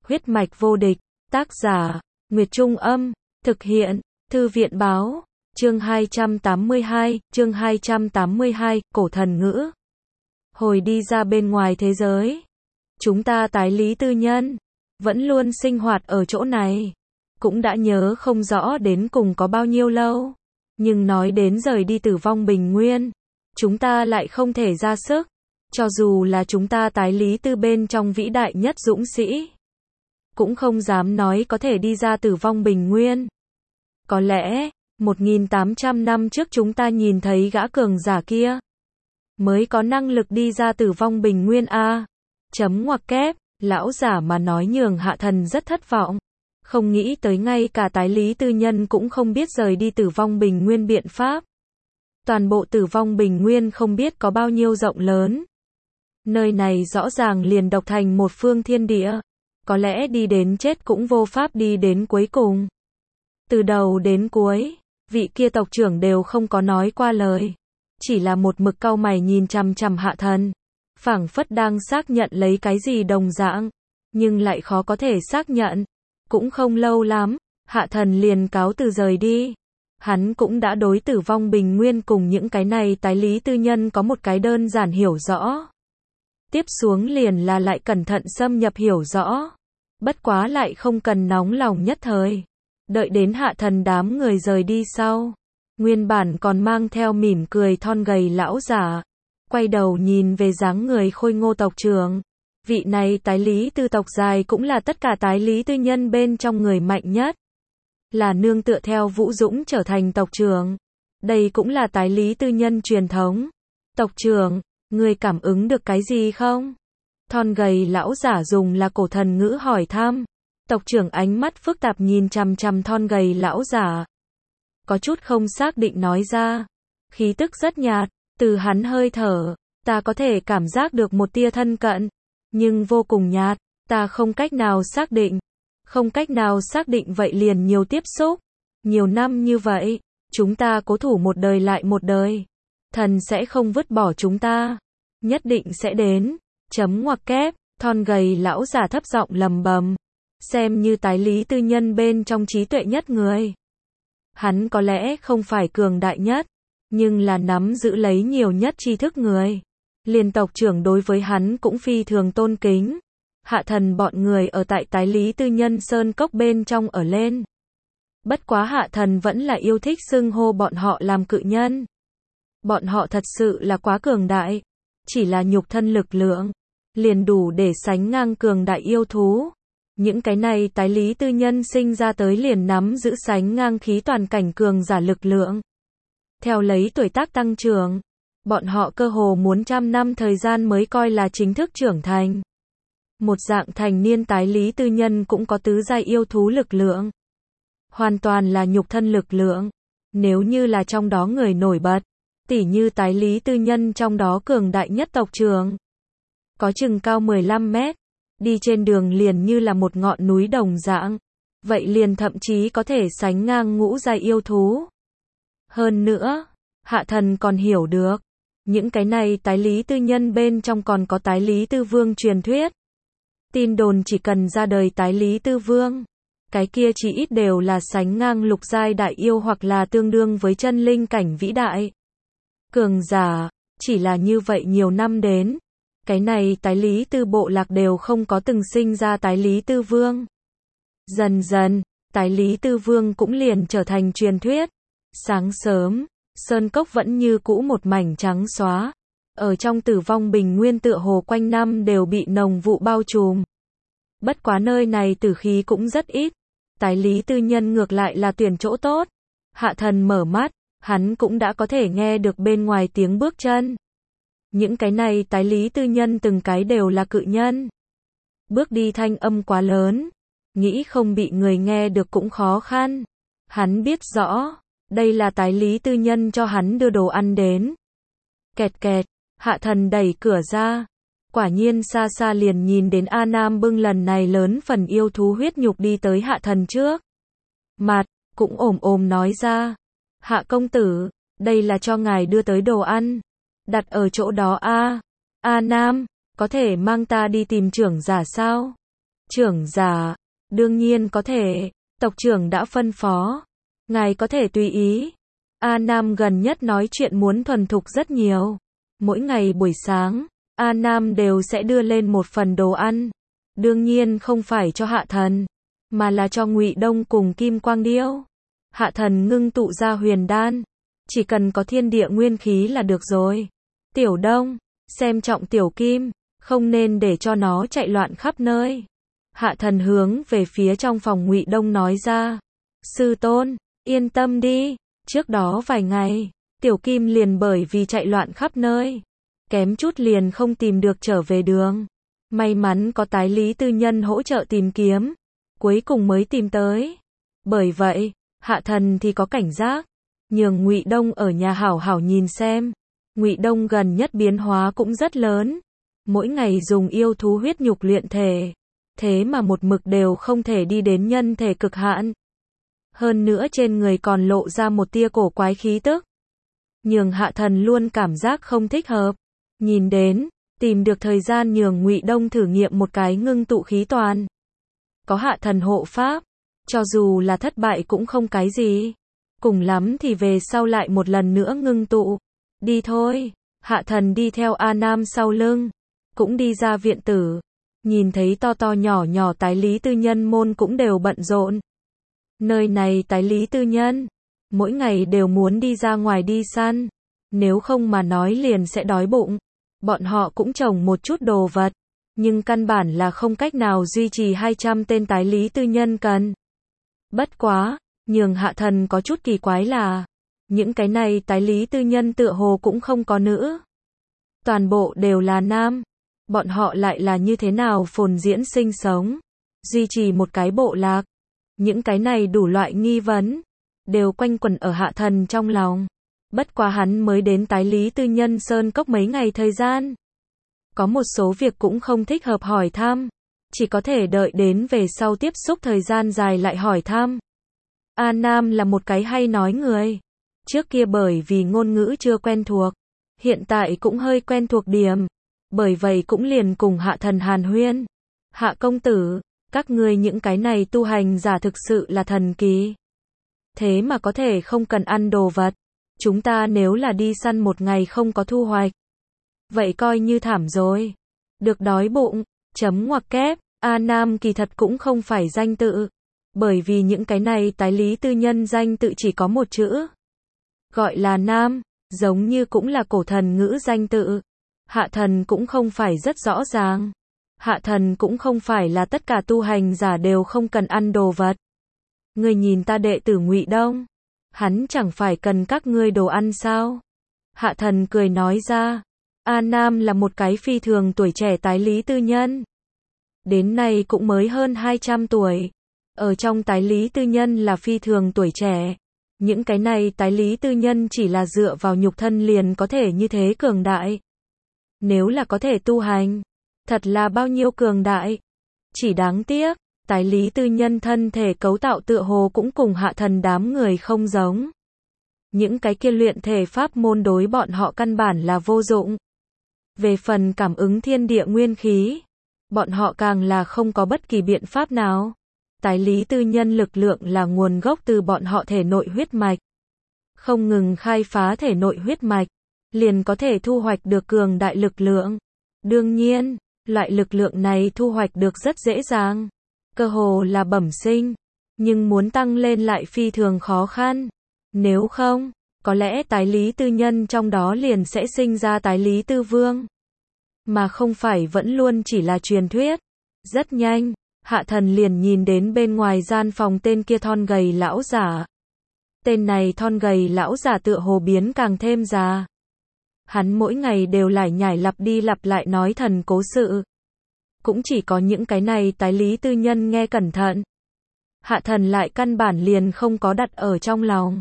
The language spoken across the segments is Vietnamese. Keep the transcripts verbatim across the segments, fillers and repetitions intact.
Huyết mạch vô địch, tác giả, Nguyệt Trung Âm, thực hiện, Thư viện Báo, chương hai trăm tám mươi hai, chương hai trăm tám mươi hai, cổ thần ngữ. Hồi đi ra bên ngoài thế giới, chúng ta tái lý tư nhân, vẫn luôn sinh hoạt ở chỗ này, cũng đã nhớ không rõ đến cùng có bao nhiêu lâu, nhưng nói đến rời đi tử vong bình nguyên, chúng ta lại không thể ra sức, cho dù là chúng ta tái lý tư bên trong vĩ đại nhất dũng sĩ, cũng không dám nói có thể đi ra tử vong bình nguyên. Có lẽ, một nghìn tám trăm năm trước chúng ta nhìn thấy gã cường giả kia, mới có năng lực đi ra tử vong bình nguyên a. Chấm ngoặc kép, lão giả mà nói nhường Hạ Thần rất thất vọng. Không nghĩ tới ngay cả tái lý tư nhân cũng không biết rời đi tử vong bình nguyên biện pháp. Toàn bộ tử vong bình nguyên không biết có bao nhiêu rộng lớn. Nơi này rõ ràng liền độc thành một phương thiên địa. Có lẽ đi đến chết cũng vô pháp đi đến cuối cùng. Từ đầu đến cuối, vị kia tộc trưởng đều không có nói qua lời. Chỉ là một mực cau mày nhìn chằm chằm Hạ Thần. Phảng phất đang xác nhận lấy cái gì đồng dạng. Nhưng lại khó có thể xác nhận. Cũng không lâu lắm, Hạ Thần liền cáo từ rời đi. Hắn cũng đã đối tử vong bình nguyên cùng những cái này tái lý tư nhân có một cái đơn giản hiểu rõ. Tiếp xuống liền là lại cẩn thận xâm nhập hiểu rõ. Bất quá lại không cần nóng lòng nhất thời. Đợi đến Hạ Thần đám người rời đi sau. Nguyên bản còn mang theo mỉm cười thon gầy lão giả. Quay đầu nhìn về dáng người khôi ngô tộc trưởng. Vị này tái lý tư tộc dài cũng là tất cả tái lý tư nhân bên trong người mạnh nhất. Là nương tựa theo Vũ Dũng trở thành tộc trưởng. Đây cũng là tái lý tư nhân truyền thống. Tộc trưởng, người cảm ứng được cái gì không? Thon gầy lão giả dùng là cổ thần ngữ hỏi thăm. Tộc trưởng ánh mắt phức tạp nhìn chằm chằm thon gầy lão giả. Có chút không xác định nói ra. Khí tức rất nhạt, từ hắn hơi thở, ta có thể cảm giác được một tia thân cận. Nhưng vô cùng nhạt, ta không cách nào xác định. Không cách nào xác định vậy liền nhiều tiếp xúc. Nhiều năm như vậy, chúng ta cố thủ một đời lại một đời. Thần sẽ không vứt bỏ chúng ta. Nhất định sẽ đến. Chấm ngoặc kép, thon gầy lão giả thấp giọng lầm bầm. Xem như tái lý tư nhân bên trong trí tuệ nhất người. Hắn có lẽ không phải cường đại nhất, nhưng là nắm giữ lấy nhiều nhất tri thức người. Liên tộc trưởng đối với hắn cũng phi thường tôn kính. Hạ Thần bọn người ở tại tái lý tư nhân sơn cốc bên trong ở lên. Bất quá Hạ Thần vẫn là yêu thích xưng hô bọn họ làm cự nhân. Bọn họ thật sự là quá cường đại. Chỉ là nhục thân lực lượng, liền đủ để sánh ngang cường đại yêu thú. Những cái này tái lý tư nhân sinh ra tới liền nắm giữ sánh ngang khí toàn cảnh cường giả lực lượng. Theo lấy tuổi tác tăng trưởng, bọn họ cơ hồ muốn trăm năm thời gian mới coi là chính thức trưởng thành. Một dạng thành niên tái lý tư nhân cũng có tứ giai yêu thú lực lượng. Hoàn toàn là nhục thân lực lượng. Nếu như là trong đó người nổi bật, tỉ như tái lý tư nhân trong đó cường đại nhất tộc trưởng. Có chừng cao mười lăm mét, đi trên đường liền như là một ngọn núi đồng dạng. Vậy liền thậm chí có thể sánh ngang ngũ giai yêu thú. Hơn nữa, Hạ Thần còn hiểu được. Những cái này tái lý tư nhân bên trong còn có tái lý tư vương truyền thuyết. Tin đồn chỉ cần ra đời tái lý tư vương, cái kia chỉ ít đều là sánh ngang lục giai đại yêu hoặc là tương đương với chân linh cảnh vĩ đại. Cường giả, chỉ là như vậy nhiều năm đến. Cái này tái lý tư bộ lạc đều không có từng sinh ra tái lý tư vương. Dần dần, tái lý tư vương cũng liền trở thành truyền thuyết. Sáng sớm, sơn cốc vẫn như cũ một mảnh trắng xóa. Ở trong tử vong bình nguyên tựa hồ quanh năm đều bị nồng vụ bao trùm. Bất quá nơi này tử khí cũng rất ít. Tái lý tư nhân ngược lại là tuyển chỗ tốt. Hạ Thần mở mắt, hắn cũng đã có thể nghe được bên ngoài tiếng bước chân. Những cái này tái lý tư nhân từng cái đều là cự nhân. Bước đi thanh âm quá lớn, nghĩ không bị người nghe được cũng khó khăn. Hắn biết rõ, đây là tái lý tư nhân cho hắn đưa đồ ăn đến. Kẹt kẹt, Hạ Thần đẩy cửa ra. Quả nhiên xa xa liền nhìn đến A Nam bưng lần này lớn phần yêu thú huyết nhục đi tới Hạ Thần trước. Mặt, cũng ồm ồm nói ra. Hạ công tử, đây là cho ngài đưa tới đồ ăn. Đặt ở chỗ đó a. A Nam, có thể mang ta đi tìm trưởng giả sao? Trưởng giả, đương nhiên có thể, tộc trưởng đã phân phó. Ngài có thể tùy ý. A Nam gần nhất nói chuyện muốn thuần thục rất nhiều. Mỗi ngày buổi sáng, A Nam đều sẽ đưa lên một phần đồ ăn. Đương nhiên không phải cho Hạ Thần, mà là cho Ngụy Đông cùng Kim Quang Điêu. Hạ Thần ngưng tụ ra huyền đan, chỉ cần có thiên địa nguyên khí là được rồi. Tiểu Đông, xem trọng Tiểu Kim, không nên để cho nó chạy loạn khắp nơi. Hạ Thần hướng về phía trong phòng Ngụy Đông nói ra. Sư tôn, yên tâm đi, trước đó vài ngày, Tiểu Kim liền bởi vì chạy loạn khắp nơi, kém chút liền không tìm được trở về đường. May mắn có Tái Lý Tư Nhân hỗ trợ tìm kiếm, cuối cùng mới tìm tới. Bởi vậy, Hạ Thần thì có cảnh giác, nhường Ngụy Đông ở nhà hảo hảo nhìn xem. Ngụy Đông gần nhất biến hóa cũng rất lớn, mỗi ngày dùng yêu thú huyết nhục luyện thể, thế mà một mực đều không thể đi đến nhân thể cực hạn. Hơn nữa trên người còn lộ ra một tia cổ quái khí tức, nhường Hạ Thần luôn cảm giác không thích hợp. Nhìn đến, tìm được thời gian nhường Ngụy Đông thử nghiệm một cái ngưng tụ khí toàn. Có Hạ Thần hộ pháp, cho dù là thất bại cũng không cái gì. Cùng lắm thì về sau lại một lần nữa ngưng tụ. Đi thôi, Hạ Thần đi theo A Nam sau lưng, cũng đi ra viện tử. Nhìn thấy to to nhỏ nhỏ Tái Lý Tư Nhân môn cũng đều bận rộn. Nơi này Tái Lý Tư Nhân, mỗi ngày đều muốn đi ra ngoài đi săn. Nếu không mà nói liền sẽ đói bụng. Bọn họ cũng trồng một chút đồ vật, nhưng căn bản là không cách nào duy trì hai trăm tên Tái Lý Tư Nhân cần. Bất quá, nhường Hạ Thần có chút kỳ quái là, những cái này Tái Lý Tư Nhân tựa hồ cũng không có nữ. Toàn bộ đều là nam. Bọn họ lại là như thế nào phồn diễn sinh sống, duy trì một cái bộ lạc. Những cái này đủ loại nghi vấn, đều quanh quẩn ở Hạ Thần trong lòng. Bất quá hắn mới đến Tái Lý Tư Nhân Sơn Cốc mấy ngày thời gian. Có một số việc cũng không thích hợp hỏi thăm, chỉ có thể đợi đến về sau tiếp xúc thời gian dài lại hỏi thăm. A Nam là một cái hay nói người. Trước kia bởi vì ngôn ngữ chưa quen thuộc, hiện tại cũng hơi quen thuộc điểm. Bởi vậy cũng liền cùng Hạ Thần hàn huyên. Hạ công tử, các ngươi những cái này tu hành giả thực sự là thần kỳ. Thế mà có thể không cần ăn đồ vật. Chúng ta nếu là đi săn một ngày không có thu hoạch, vậy coi như thảm rồi. Được đói bụng, chấm ngoặc kép, A Nam kỳ thật cũng không phải danh tự. Bởi vì những cái này Tái Lý Tư Nhân danh tự chỉ có một chữ. Gọi là Nam, giống như cũng là cổ thần ngữ danh tự. Hạ Thần cũng không phải rất rõ ràng. Hạ Thần cũng không phải là tất cả tu hành giả đều không cần ăn đồ vật. Ngươi nhìn ta đệ tử Ngụy Đông, hắn chẳng phải cần các ngươi đồ ăn sao? Hạ Thần cười nói ra. A Nam là một cái phi thường tuổi trẻ Tái Lý Tư Nhân. Đến nay cũng mới hơn hai trăm tuổi. Ở trong Tái Lý Tư Nhân là phi thường tuổi trẻ. Những cái này Tái Lý Tư Nhân chỉ là dựa vào nhục thân liền có thể như thế cường đại. Nếu là có thể tu hành, thật là bao nhiêu cường đại. Chỉ đáng tiếc, Tái Lý Tư Nhân thân thể cấu tạo tựa hồ cũng cùng Hạ Thần đám người không giống. Những cái kia luyện thể pháp môn đối bọn họ căn bản là vô dụng. Về phần cảm ứng thiên địa nguyên khí, bọn họ càng là không có bất kỳ biện pháp nào. Tái Lý Tư Nhân lực lượng là nguồn gốc từ bọn họ thể nội huyết mạch. Không ngừng khai phá thể nội huyết mạch, liền có thể thu hoạch được cường đại lực lượng. Đương nhiên, loại lực lượng này thu hoạch được rất dễ dàng. Cơ hồ là bẩm sinh, nhưng muốn tăng lên lại phi thường khó khăn. Nếu không, có lẽ Tái Lý Tư Nhân trong đó liền sẽ sinh ra Tái Lý Tư Vương. Mà không phải vẫn luôn chỉ là truyền thuyết. Rất nhanh, Hạ Thần liền nhìn đến bên ngoài gian phòng tên kia thon gầy lão giả. Tên này thon gầy lão giả tựa hồ biến càng thêm già. Hắn mỗi ngày đều lải nhải lặp đi lặp lại nói thần cố sự. Cũng chỉ có những cái này Tái Lý Tư Nhân nghe cẩn thận. Hạ Thần lại căn bản liền không có đặt ở trong lòng.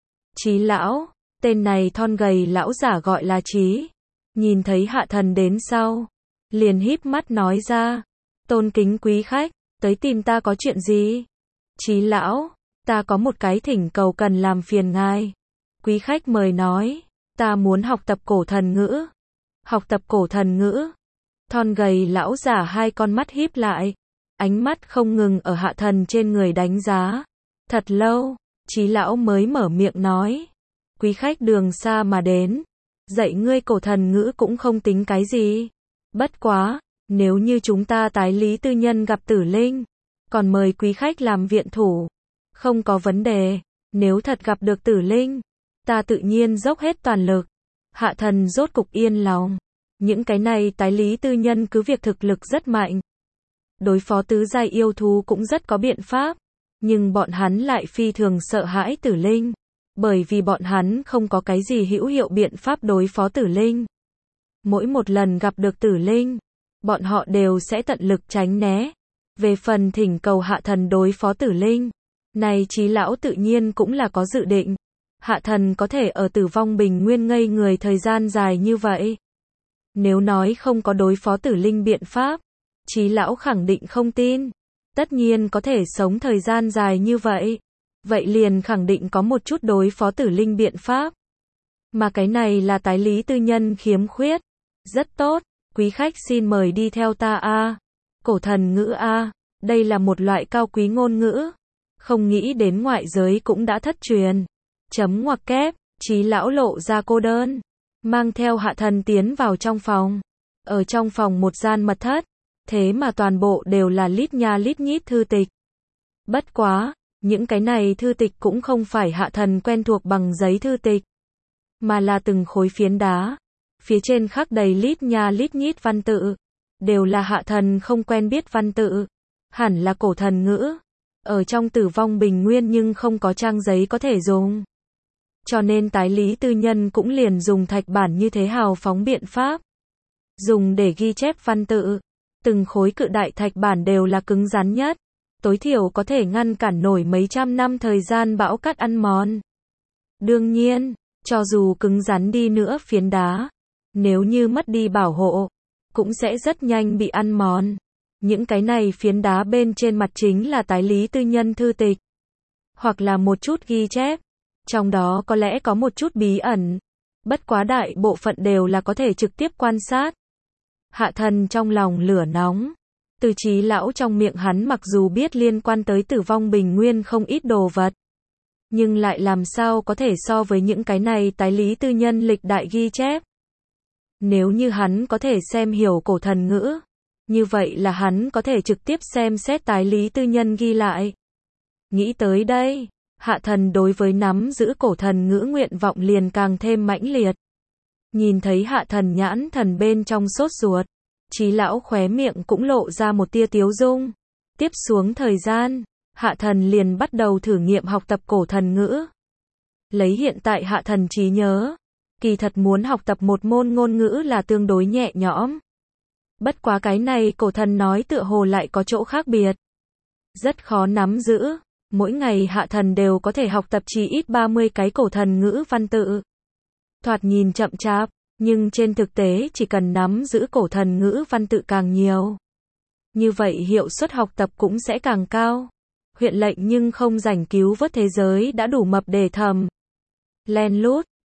Chí lão, tên này thon gầy lão giả gọi là Chí. Nhìn thấy Hạ Thần đến sau, liền híp mắt nói ra. Tôn kính quý khách, tới tìm ta có chuyện gì? Chí lão, ta có một cái thỉnh cầu cần làm phiền ngài. Quý khách mời nói, ta muốn học tập cổ thần ngữ. Học tập cổ thần ngữ. Thon gầy lão giả hai con mắt híp lại. ánh mắt không ngừng ở Hạ Thần trên người đánh giá. Thật lâu, Trí lão mới mở miệng nói. Quý khách đường xa mà đến, dạy ngươi cổ thần ngữ cũng không tính cái gì. Bất quá, nếu như chúng ta tái lý tư nhân gặp tử linh, còn mời quý khách làm viện thủ. Không có vấn đề, nếu thật gặp được tử linh, ta tự nhiên dốc hết toàn lực. Hạ Thần rốt cục yên lòng. Những cái này tái lý tư nhân cứ việc thực lực rất mạnh. Đối phó tứ giai yêu thú cũng rất có biện pháp. Nhưng bọn hắn lại phi thường sợ hãi tử linh. Bởi vì bọn hắn không có cái gì hữu hiệu biện pháp đối phó tử linh. Mỗi một lần gặp được tử linh, bọn họ đều sẽ tận lực tránh né. Về phần thỉnh cầu Hạ Thần đối phó tử linh, này Trí lão tự nhiên cũng là có dự định. Hạ Thần có thể ở Tử Vong Bình Nguyên ngây người thời gian dài như vậy. Nếu nói không có đối phó tử linh biện pháp, Trí lão khẳng định không tin. Tất nhiên có thể sống thời gian dài như vậy. Vậy liền khẳng định có một chút đối phó tử linh biện pháp. Mà cái này là tái lý tư nhân khiếm khuyết. Rất tốt, quý khách xin mời đi theo ta a. Cổ thần ngữ a, đây là một loại cao quý ngôn ngữ. Không nghĩ đến ngoại giới cũng đã thất truyền. Chấm ngoặc kép, Trí lão lộ ra cô đơn. Mang theo Hạ Thần tiến vào trong phòng. Ở trong phòng một gian mật thất. Thế mà toàn bộ đều là lít nha lít nhít thư tịch. Bất quá, những cái này thư tịch cũng không phải Hạ Thần quen thuộc bằng giấy thư tịch. Mà là từng khối phiến đá. Phía trên khắc đầy lít nha lít nhít văn tự. Đều là Hạ Thần không quen biết văn tự. Hẳn là cổ thần ngữ. Ở trong Tử Vong Bình Nguyên nhưng không có trang giấy có thể dùng. Cho nên tái lý tư nhân cũng liền dùng thạch bản như thế hào phóng biện pháp. Dùng để ghi chép văn tự. Từng khối cự đại thạch bản đều là cứng rắn nhất. Tối thiểu có thể ngăn cản nổi mấy trăm năm thời gian bão cát ăn mòn. Đương nhiên, cho dù cứng rắn đi nữa phiến đá, nếu như mất đi bảo hộ, cũng sẽ rất nhanh bị ăn mòn. Những cái này phiến đá bên trên mặt chính là tái lý tư nhân thư tịch. Hoặc là một chút ghi chép. Trong đó có lẽ có một chút bí ẩn. Bất quá đại bộ phận đều là có thể trực tiếp quan sát. Hạ Thần trong lòng lửa nóng. Từ Trí lão trong miệng hắn mặc dù biết liên quan tới Tử Vong Bình Nguyên không ít đồ vật. Nhưng lại làm sao có thể so với những cái này tái lý tư nhân lịch đại ghi chép. Nếu như hắn có thể xem hiểu cổ thần ngữ, như vậy là hắn có thể trực tiếp xem xét tái lý tư nhân ghi lại. Nghĩ tới đây, Hạ Thần đối với nắm giữ cổ thần ngữ nguyện vọng liền càng thêm mãnh liệt. Nhìn thấy Hạ Thần nhãn thần bên trong sốt ruột, Trí lão khóe miệng cũng lộ ra một tia tiếu dung. Tiếp xuống thời gian, Hạ Thần liền bắt đầu thử nghiệm học tập cổ thần ngữ. Lấy hiện tại Hạ Thần trí nhớ, kỳ thật muốn học tập một môn ngôn ngữ là tương đối nhẹ nhõm. Bất quá cái này cổ thần nói tựa hồ lại có chỗ khác biệt. Rất khó nắm giữ, mỗi ngày Hạ Thần đều có thể học tập chỉ ít ba mươi cái cổ thần ngữ văn tự. Thoạt nhìn chậm chạp, nhưng trên thực tế chỉ cần nắm giữ cổ thần ngữ văn tự càng nhiều. Như vậy hiệu suất học tập cũng sẽ càng cao. Huyện lệnh nhưng không rảnh cứu vớt thế giới đã đủ mập để thầm. Len lút,